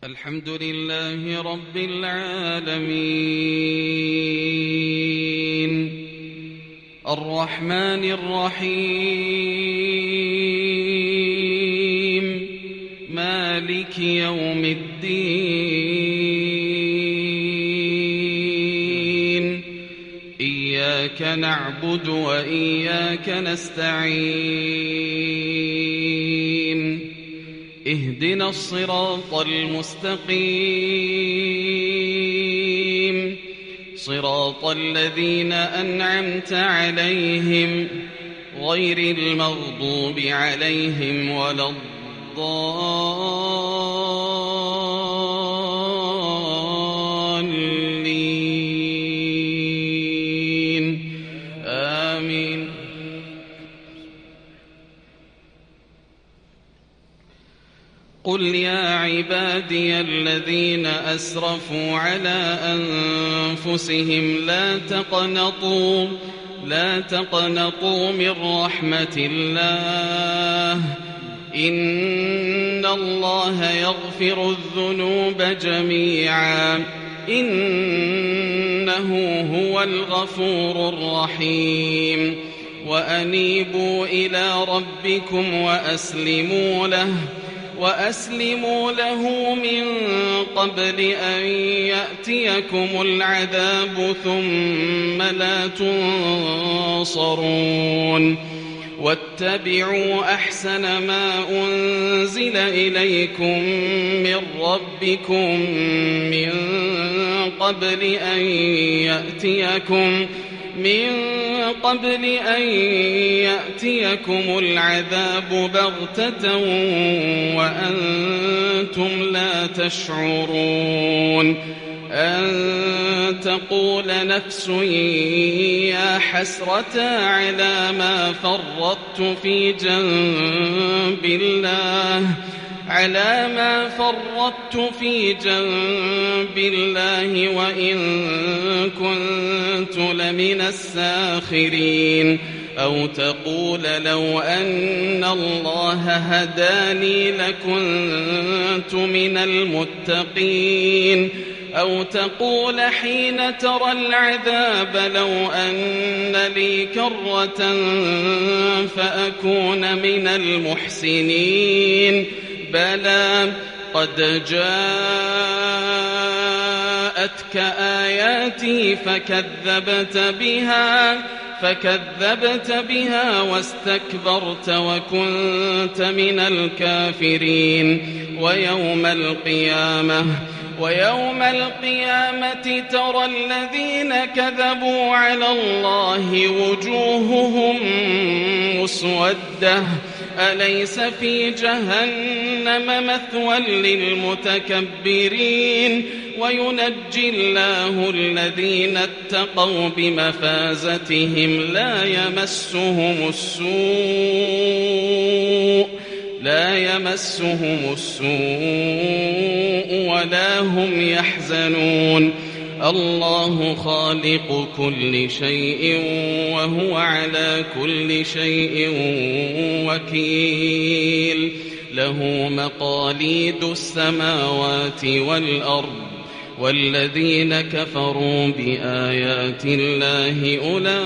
الحمد لله رب العالمين الرحمن الرحيم مالك يوم الدين إياك نعبد وإياك نستعين اهدنا الصراط المستقيم صراط الذين أنعمت عليهم غير المغضوب عليهم ولا الضالين آمين. قل يا عبادي الذين أسرفوا على أنفسهم لا تقنطوا من رحمة الله إن الله يغفر الذنوب جميعا إنه هو الغفور الرحيم وأنيبوا إلى ربكم وأسلموا له من قبل أن يأتيكم العذاب ثم لا تنصرون واتبعوا أحسن ما أنزل إليكم من ربكم من قبل أن يأتيكم العذاب بغتة وأنتم لا تشعرون أن تقول نفس يا حسرة على ما فرطت في جنب الله وإن كنت لمن الساخرين أو تقول لو أن الله هداني لكنت من المتقين أو تقول حين ترى العذاب لو أن لي كرة فأكون من المحسنين بلى قد جاءتك آياتي فكذبت بها واستكبرت وكنت من الكافرين ويوم القيامة ترى الذين كذبوا على الله وجوههم مسودة أليس في جهنم مثوى للمتكبرين وينجي الله الذين اتقوا بمفازتهم لا يمسهم السوء ولا هم يحزنون الله خالق كل شيء وهو على كل شيء وكيل له مقاليد السماوات والأرض والذين كفروا بآيات الله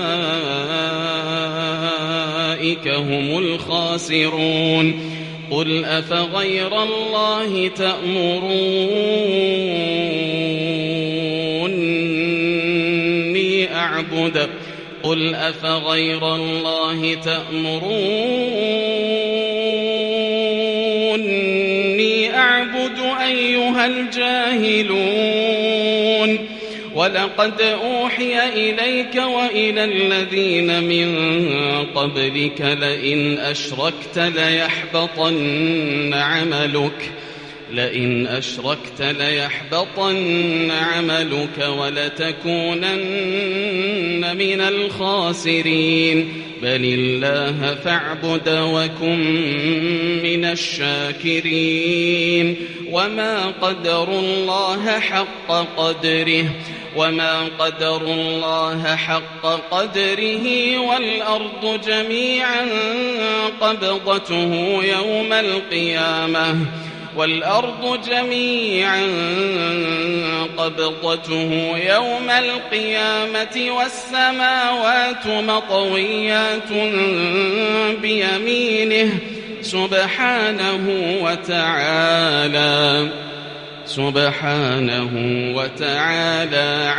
أولئك هم الخاسرون قل أفغير الله تأمروني أعبد أيها الجاهلون ولقد أوحي إليك وإلى الذين من قبلك لئن أشركت ليحبطن عملك ولتكونن من الخاسرين بل الله فاعبد وكن من الشاكرين وما قدروا الله حق قدره والأرض جميعا قبضته يوم القيامة والأرض جميعا قبضته يوم القيامة والسماوات مطويات بيمينه سبحانه وتعالى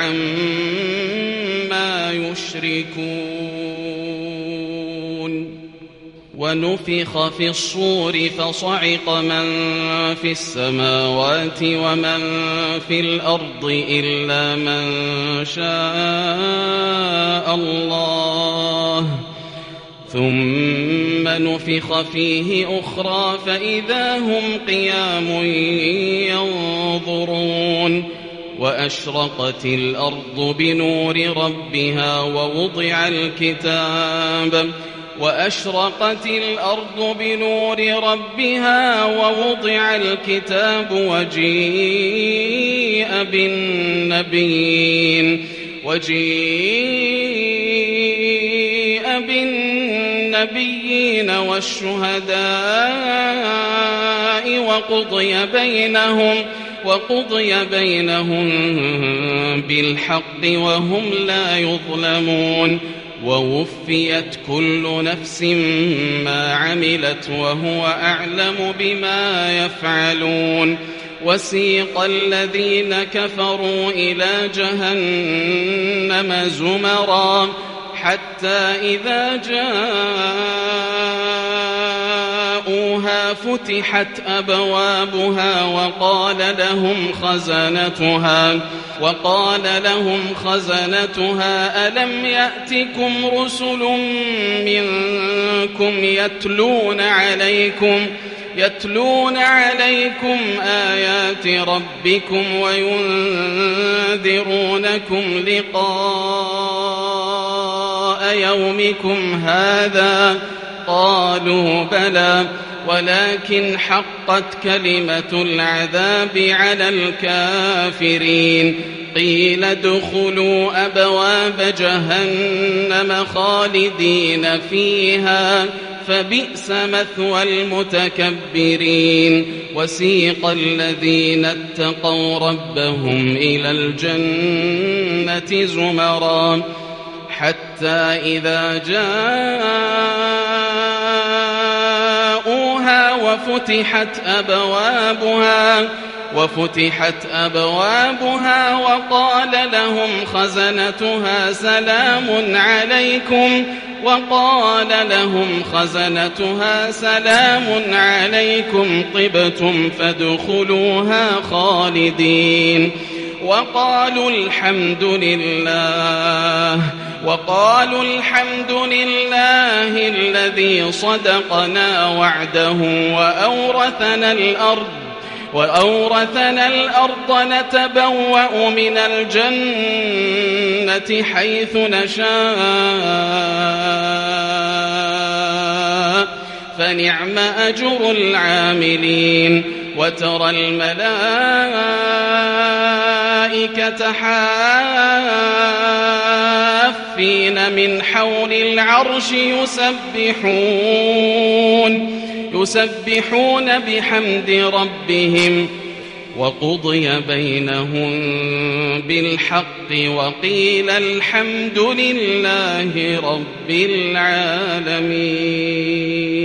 عما يشركون ونفخ في الصور فصعق من في السماوات ومن في الأرض إلا من شاء الله ثم نفخ فيه أخرى فإذا هم قيام ينظرون وأشرقت الأرض بنور ربها ووضع الكتاب وجيء بالنبيين والشهداء وقضي بينهم بالحق وهم لا يظلمون ووفيت كل نفس ما عملت وهو أعلم بما يفعلون وسيق الذين كفروا إلى جهنم زمرا حتى إذا جاءوها فتحت أبوابها وقال لهم خزنتها ألم يأتكم رسل منكم يتلون عليكم آيات ربكم وينذرونكم لقاء يومكم هذا قالوا بلى ولكن حقت كلمة العذاب على الكافرين قيل ادخلوا أبواب جهنم خالدين فيها فبئس مثوى المتكبرين وسيق الذين اتقوا ربهم إلى الجنة زمرا حتى إذا جاءوها وفتحت أبوابها وقال لهم خزنتها سلام عليكم طبتم فادخلوها خالدين وقالوا الحمد لله الذي صدقنا وعده وأورثنا الأرض نتبوأ من الجنة حيث نشاء فنعم أجر العاملين وترى الملائكة حافين من حول العرش يسبحون بحمد ربهم وقضي بينهم بالحق وقيل الحمد لله رب العالمين.